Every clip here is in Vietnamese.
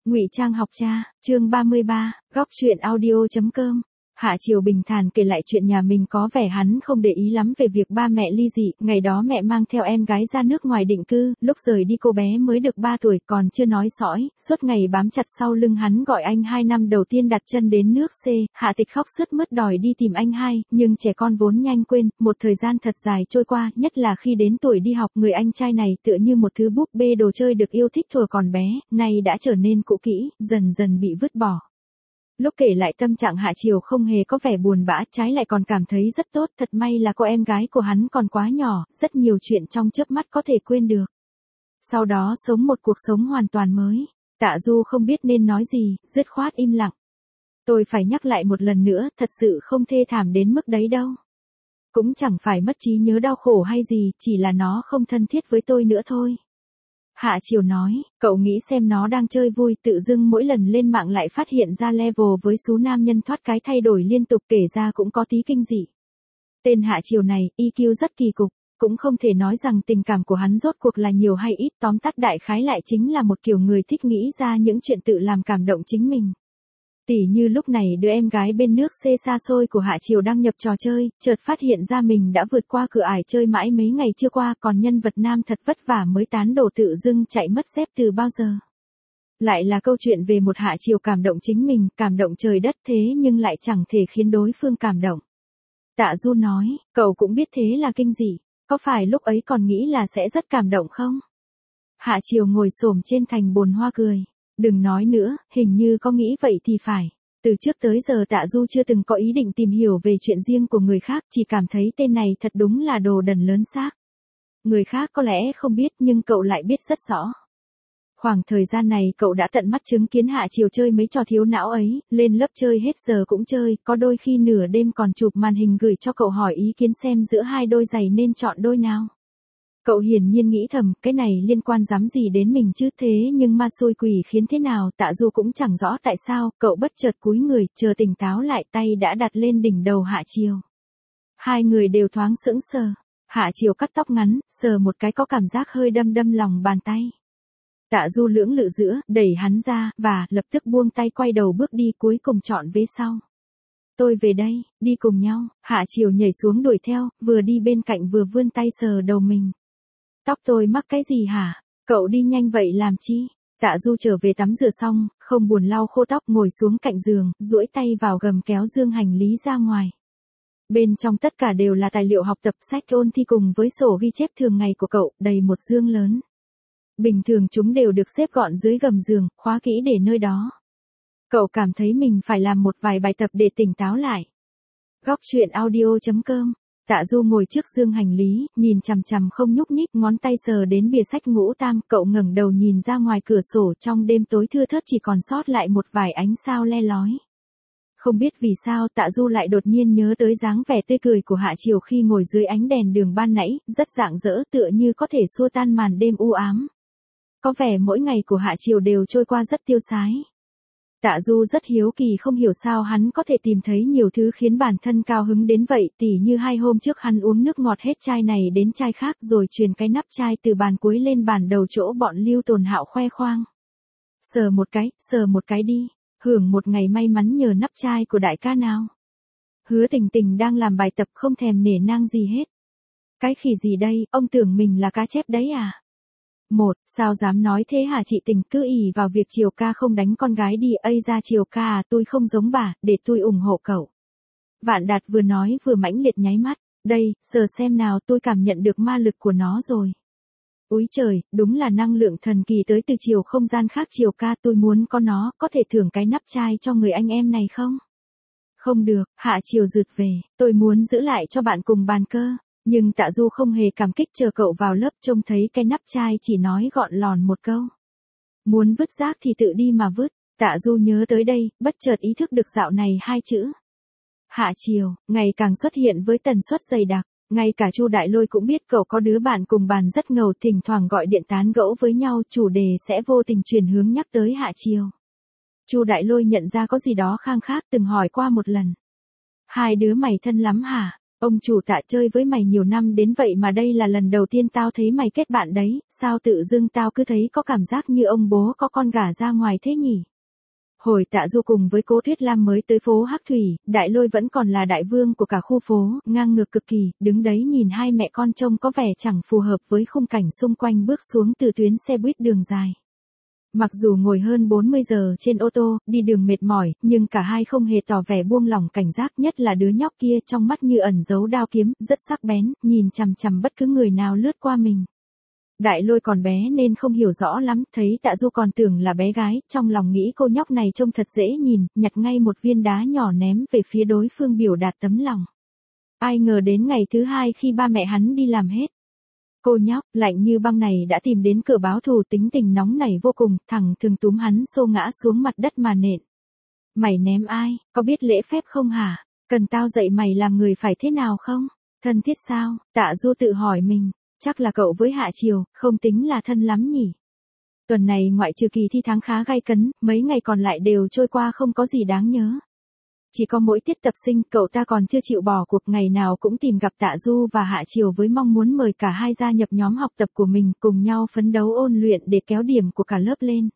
Ngụy Trang học cha, chương 33, góc truyện audio.com. Hạ Triều bình thản kể lại chuyện nhà mình, có vẻ hắn không để ý lắm về việc ba mẹ ly dị. Ngày đó mẹ mang theo em gái ra nước ngoài định cư, lúc rời đi cô bé mới được 3 tuổi, còn chưa nói sõi, suốt ngày bám chặt sau lưng hắn gọi anh. 2 năm đầu tiên đặt chân đến nước C, Hạ Tịch khóc sướt mướt đòi đi tìm anh hai, nhưng trẻ con vốn nhanh quên. Một thời gian thật dài trôi qua, nhất là khi đến tuổi đi học, người anh trai này tựa như một thứ búp bê đồ chơi được yêu thích thuở còn bé, nay đã trở nên cũ kỹ, dần dần bị vứt bỏ. Lúc kể lại tâm trạng Hạ Triều không hề có vẻ buồn bã, trái lại còn cảm thấy rất tốt, thật may là cô em gái của hắn còn quá nhỏ, rất nhiều chuyện trong chớp mắt có thể quên được. Sau đó sống một cuộc sống hoàn toàn mới. Tạ Du không biết nên nói gì, dứt khoát im lặng. Tôi phải nhắc lại một lần nữa, thật sự không thê thảm đến mức đấy đâu. Cũng chẳng phải mất trí nhớ đau khổ hay gì, chỉ là nó không thân thiết với tôi nữa thôi. Hạ Triều nói, cậu nghĩ xem, nó đang chơi vui, tự dưng mỗi lần lên mạng lại phát hiện ra level với số nam nhân thoát cái thay đổi liên tục, kể ra cũng có tí kinh dị. Tên Hạ Triều này, EQ rất kỳ cục, cũng không thể nói rằng tình cảm của hắn rốt cuộc là nhiều hay ít, tóm tắt đại khái lại chính là một kiểu người thích nghĩ ra những chuyện tự làm cảm động chính mình. Tỉ như lúc này đứa em gái bên nước C xa xôi của Hạ Triều đang nhập trò chơi, chợt phát hiện ra mình đã vượt qua cửa ải chơi mãi mấy ngày chưa qua, còn nhân vật nam thật vất vả mới tán đổ tự dưng chạy mất dép từ bao giờ. Lại là câu chuyện về một Hạ Triều cảm động chính mình, cảm động trời đất, thế nhưng lại chẳng thể khiến đối phương cảm động. Tạ Du nói, cậu cũng biết thế là kinh dị, có phải lúc ấy còn nghĩ là sẽ rất cảm động không? Hạ Triều ngồi xổm trên thành bồn hoa cười. Đừng nói nữa, hình như có nghĩ vậy thì phải. Từ trước tới giờ Tạ Du chưa từng có ý định tìm hiểu về chuyện riêng của người khác, chỉ cảm thấy tên này thật đúng là đồ đần lớn xác. Người khác có lẽ không biết nhưng cậu lại biết rất rõ. Khoảng thời gian này cậu đã tận mắt chứng kiến Hạ Triều chơi mấy trò thiếu não ấy, lên lớp chơi hết giờ cũng chơi, có đôi khi nửa đêm còn chụp màn hình gửi cho cậu hỏi ý kiến xem giữa hai đôi giày nên chọn đôi nào. Cậu hiển nhiên nghĩ thầm, cái này liên quan dám gì đến mình chứ, thế nhưng ma xui quỷ khiến thế nào, Tạ Du cũng chẳng rõ tại sao, cậu bất chợt cúi người, chờ tỉnh táo lại tay đã đặt lên đỉnh đầu Hạ Triều. Hai người đều thoáng sững sờ, Hạ Triều cắt tóc ngắn, sờ một cái có cảm giác hơi đâm đâm lòng bàn tay. Tạ Du lưỡng lự giữa, đẩy hắn ra, và lập tức buông tay quay đầu bước đi, cuối cùng chọn vế sau. Tôi về đây, đi cùng nhau. Hạ Triều nhảy xuống đuổi theo, vừa đi bên cạnh vừa vươn tay sờ đầu mình. Tóc tôi mắc cái gì hả? Cậu đi nhanh vậy làm chi? Tạ Du trở về tắm rửa xong, không buồn lau khô tóc, ngồi xuống cạnh giường, duỗi tay vào gầm kéo dương hành lý ra ngoài. Bên trong tất cả đều là tài liệu học tập, sách ôn thi cùng với sổ ghi chép thường ngày của cậu, đầy một dương lớn. Bình thường chúng đều được xếp gọn dưới gầm giường, khóa kỹ để nơi đó. Cậu cảm thấy mình phải làm một vài bài tập để tỉnh táo lại. Góc truyện audio.com. Tạ Du ngồi trước dương hành lý, nhìn chằm chằm không nhúc nhích, ngón tay sờ đến bìa sách Ngũ Tam, cậu ngẩng đầu nhìn ra ngoài cửa sổ, trong đêm tối thưa thớt chỉ còn sót lại một vài ánh sao le lói. Không biết vì sao Tạ Du lại đột nhiên nhớ tới dáng vẻ tươi cười của Hạ Triều khi ngồi dưới ánh đèn đường ban nãy, rất rạng rỡ, tựa như có thể xua tan màn đêm u ám. Có vẻ mỗi ngày của Hạ Triều đều trôi qua rất tiêu sái. Tạ Du rất hiếu kỳ không hiểu sao hắn có thể tìm thấy nhiều thứ khiến bản thân cao hứng đến vậy, tỉ như 2 hôm trước hắn uống nước ngọt hết chai này đến chai khác rồi truyền cái nắp chai từ bàn cuối lên bàn đầu chỗ bọn Lưu Tồn Hạo khoe khoang. Sờ một cái đi, hưởng một ngày may mắn nhờ nắp chai của đại ca nào. Hứa Tình Tình đang làm bài tập không thèm nể nang gì hết. Cái khỉ gì đây, ông tưởng mình là cá chép đấy à? Sao dám nói thế hả chị Tình, cứ ỷ vào việc Triều ca không đánh con gái đi, ây ra Triều ca à, tôi không giống bà, để tôi ủng hộ cậu. Vạn Đạt vừa nói vừa mãnh liệt nháy mắt, đây, sờ xem nào, tôi cảm nhận được ma lực của nó rồi. Úi trời, đúng là năng lượng thần kỳ tới từ chiều không gian khác. Triều ca, tôi muốn có nó, có thể thưởng cái nắp chai cho người anh em này không? Không được, Hạ Triều rụt về, tôi muốn giữ lại cho bạn cùng bàn cơ. Nhưng Tạ Du không hề cảm kích, chờ cậu vào lớp trông thấy cái nắp chai chỉ nói gọn lòn một câu. Muốn vứt rác thì tự đi mà vứt. Tạ Du nhớ tới đây, bất chợt ý thức được dạo này 2 chữ. Hạ Triều, ngày càng xuất hiện với tần suất dày đặc. Ngay cả Chu Đại Lôi cũng biết cậu có đứa bạn cùng bàn rất ngầu, thỉnh thoảng gọi điện tán gẫu với nhau, chủ đề sẽ vô tình chuyển hướng nhắc tới Hạ Triều. Chu Đại Lôi nhận ra có gì đó khang khác, từng hỏi qua một lần. Hai đứa mày thân lắm hả? Ông chủ Tạ chơi với mày nhiều năm đến vậy mà đây là lần đầu tiên tao thấy mày kết bạn đấy, sao tự dưng tao cứ thấy có cảm giác như ông bố có con gả ra ngoài thế nhỉ? Hồi Tạ Du cùng với Cố Tuyết Lam mới tới phố Hắc Thủy, Đại Lôi vẫn còn là đại vương của cả khu phố, ngang ngược cực kỳ, đứng đấy nhìn hai mẹ con trông có vẻ chẳng phù hợp với khung cảnh xung quanh bước xuống từ tuyến xe buýt đường dài. Mặc dù ngồi hơn 40 giờ trên ô tô, đi đường mệt mỏi, nhưng cả hai không hề tỏ vẻ buông lỏng cảnh giác, nhất là đứa nhóc kia trong mắt như ẩn giấu đao kiếm, rất sắc bén, nhìn chằm chằm bất cứ người nào lướt qua mình. Đại Lôi còn bé nên không hiểu rõ lắm, thấy Tạ Du còn tưởng là bé gái, trong lòng nghĩ cô nhóc này trông thật dễ nhìn, nhặt ngay một viên đá nhỏ ném về phía đối phương biểu đạt tấm lòng. Ai ngờ đến ngày thứ hai khi ba mẹ hắn đi làm hết. Cô nhóc, lạnh như băng này đã tìm đến cửa báo thù, tính tình nóng nảy vô cùng, thẳng thường túm hắn xô ngã xuống mặt đất mà nện. Mày ném ai, có biết lễ phép không hả? Cần tao dạy mày làm người phải thế nào không? Thân thiết sao? Tạ Du tự hỏi mình, chắc là cậu với Hạ Triều, không tính là thân lắm nhỉ? Tuần này ngoại trừ kỳ thi tháng khá gay cấn, mấy ngày còn lại đều trôi qua không có gì đáng nhớ. Chỉ có mỗi tiết tập sinh, cậu ta còn chưa chịu bỏ cuộc, ngày nào cũng tìm gặp Tạ Du và Hạ Triều với mong muốn mời cả hai gia nhập nhóm học tập của mình, cùng nhau phấn đấu ôn luyện để kéo điểm của cả lớp lên.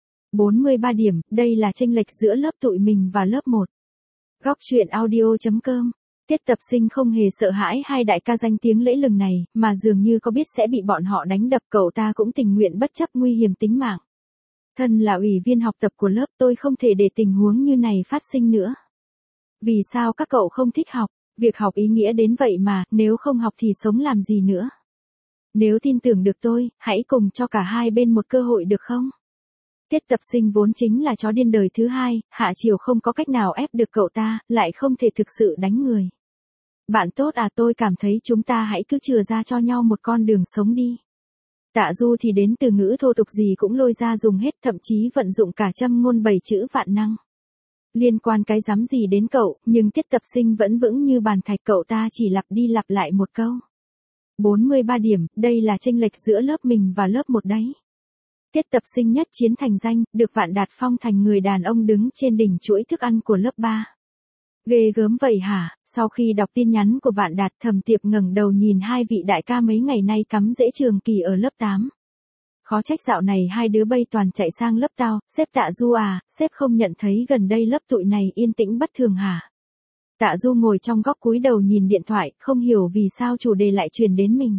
43 điểm, đây là chênh lệch giữa lớp tụi mình và lớp 1. Góc truyện audio.com. Tiết tập sinh không hề sợ hãi hai đại ca danh tiếng lẫy lừng này, mà dường như có biết sẽ bị bọn họ đánh đập, cậu ta cũng tình nguyện bất chấp nguy hiểm tính mạng. Thân là ủy viên học tập của lớp, tôi không thể để tình huống như này phát sinh nữa. Vì sao các cậu không thích học? Việc học ý nghĩa đến vậy mà, nếu không học thì sống làm gì nữa? Nếu tin tưởng được tôi, hãy cùng cho cả hai bên một cơ hội được không? Tiết tập sinh vốn chính là chó điên đời thứ hai, Hạ Triều không có cách nào ép được cậu ta, lại không thể thực sự đánh người. Bạn tốt à, tôi cảm thấy chúng ta hãy cứ chừa ra cho nhau một con đường sống đi. Tạ Du thì đến từ ngữ thô tục gì cũng lôi ra dùng hết, thậm chí vận dụng cả châm ngôn 7 chữ vạn năng. Liên quan cái rắm gì đến cậu, nhưng tiết tập sinh vẫn vững như bàn thạch, cậu ta chỉ lặp đi lặp lại một câu. 43 điểm, đây là chênh lệch giữa lớp mình và lớp 1 đấy. Tiết tập sinh nhất chiến thành danh, được Vạn Đạt phong thành người đàn ông đứng trên đỉnh chuỗi thức ăn của lớp 3. Ghê gớm vậy hả? Sau khi đọc tin nhắn của Vạn Đạt, Thẩm Tiệp ngẩng đầu nhìn hai vị đại ca mấy ngày nay cắm rễ trường kỳ ở lớp 8. Khó trách dạo này hai đứa bay toàn chạy sang lớp tao, sếp Tạ Du à, sếp không nhận thấy gần đây lớp tụi này yên tĩnh bất thường hả? Tạ Du ngồi trong góc cúi đầu nhìn điện thoại, không hiểu vì sao chủ đề lại truyền đến mình.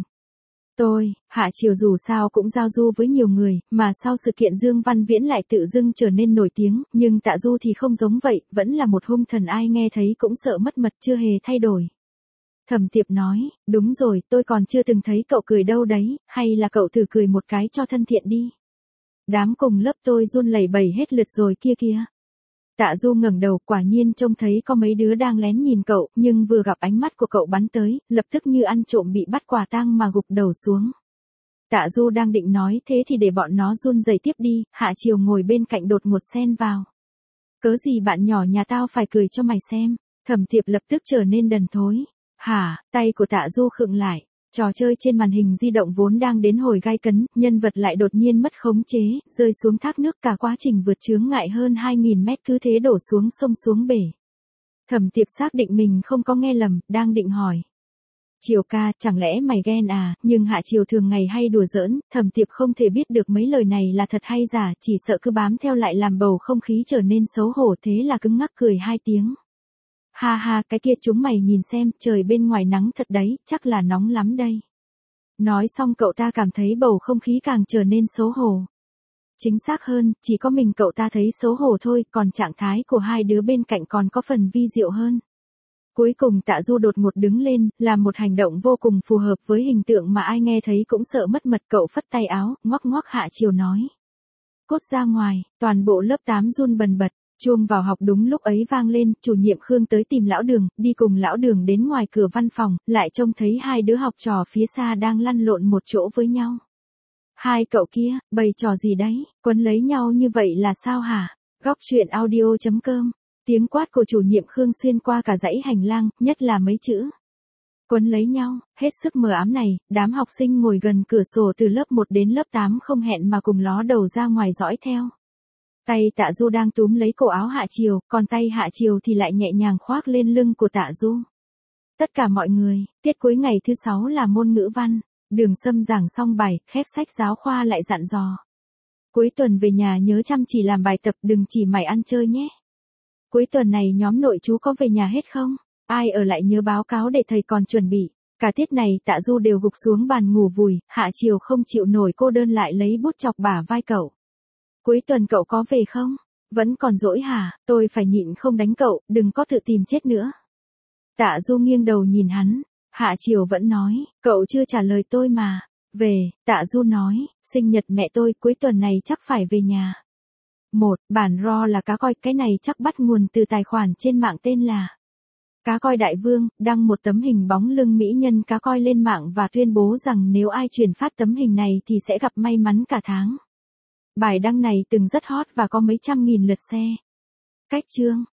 Hạ Triều dù sao cũng giao du với nhiều người, mà sau sự kiện Dương Văn Viễn lại tự dưng trở nên nổi tiếng, nhưng Tạ Du thì không giống vậy, vẫn là một hung thần ai nghe thấy cũng sợ mất mật, chưa hề thay đổi. Thẩm Tiệp nói, đúng rồi, tôi còn chưa từng thấy cậu cười đâu đấy, hay là cậu thử cười một cái cho thân thiện đi. Đám cùng lớp tôi run lẩy bẩy hết lượt rồi kia kìa. Tạ Du ngẩng đầu, quả nhiên trông thấy có mấy đứa đang lén nhìn cậu, nhưng vừa gặp ánh mắt của cậu bắn tới, lập tức như ăn trộm bị bắt quả tang mà gục đầu xuống. Tạ Du đang định nói thế thì để bọn nó run rẩy tiếp đi, Hạ Triều ngồi bên cạnh đột ngột xen vào. Cớ gì bạn nhỏ nhà tao phải cười cho mày xem? Thẩm Tiệp lập tức trở nên đần thối. Hả? Tay của Tạ Du khựng lại. Trò chơi trên màn hình di động vốn đang đến hồi gay cấn, nhân vật lại đột nhiên mất khống chế, rơi xuống thác nước, cả quá trình vượt chướng ngại hơn 2.000 mét cứ thế đổ xuống sông xuống bể. Thẩm Tiệp xác định mình không có nghe lầm, đang định hỏi. Triều ca, chẳng lẽ mày ghen à? Nhưng Hạ Triều thường ngày hay đùa giỡn, Thẩm Tiệp không thể biết được mấy lời này là thật hay giả, chỉ sợ cứ bám theo lại làm bầu không khí trở nên xấu hổ, thế là cứng ngắc cười 2 tiếng. Ha ha, cái kia chúng mày nhìn xem, trời bên ngoài nắng thật đấy, chắc là nóng lắm đây. Nói xong cậu ta cảm thấy bầu không khí càng trở nên xấu hổ. Chính xác hơn, chỉ có mình cậu ta thấy xấu hổ thôi, còn trạng thái của hai đứa bên cạnh còn có phần vi diệu hơn. Cuối cùng Tạ Du đột ngột đứng lên, làm một hành động vô cùng phù hợp với hình tượng mà ai nghe thấy cũng sợ mất mật, cậu phất tay áo, ngoắc ngoắc Hạ Triều nói. Cút ra ngoài, toàn bộ lớp 8 run bần bật. Chuông vào học đúng lúc ấy vang lên, chủ nhiệm Khương tới tìm lão Đường, đi cùng lão Đường đến ngoài cửa văn phòng, lại trông thấy hai đứa học trò phía xa đang lăn lộn một chỗ với nhau. Hai cậu kia, bày trò gì đấy, quấn lấy nhau như vậy là sao hả? Góc truyện audio.com. Tiếng quát của chủ nhiệm Khương xuyên qua cả dãy hành lang, nhất là mấy chữ. Quấn lấy nhau, hết sức mờ ám này, đám học sinh ngồi gần cửa sổ từ lớp 1 đến lớp 8 không hẹn mà cùng ló đầu ra ngoài dõi theo. Tay Tạ Du đang túm lấy cổ áo Hạ Triều, còn tay Hạ Triều thì lại nhẹ nhàng khoác lên lưng của Tạ Du. Tất cả mọi người, tiết cuối ngày thứ 6 là môn ngữ văn. Đường Sâm giảng xong bài, khép sách giáo khoa lại dặn dò. Cuối tuần về nhà nhớ chăm chỉ làm bài tập, đừng chỉ mải ăn chơi nhé. Cuối tuần này nhóm nội chú có về nhà hết không? Ai ở lại nhớ báo cáo để thầy còn chuẩn bị. Cả tiết này Tạ Du đều gục xuống bàn ngủ vùi, Hạ Chiều không chịu nổi cô đơn lại lấy bút chọc bả vai cậu. Cuối tuần cậu có về không? Vẫn còn dỗi hả? Tôi phải nhịn không đánh cậu, đừng có tự tìm chết nữa. Tạ Du nghiêng đầu nhìn hắn. Hạ Chiều vẫn nói, cậu chưa trả lời tôi mà. Về, Tạ Du nói, sinh nhật mẹ tôi cuối tuần này chắc phải về nhà. Bản ro là cá coi, cái này chắc bắt nguồn từ tài khoản trên mạng tên là Cá coi Đại Vương, đăng một tấm hình bóng lưng mỹ nhân cá coi lên mạng và tuyên bố rằng nếu ai truyền phát tấm hình này thì sẽ gặp may mắn cả tháng. Bài đăng này từng rất hot và có mấy trăm nghìn lượt share. Cách chương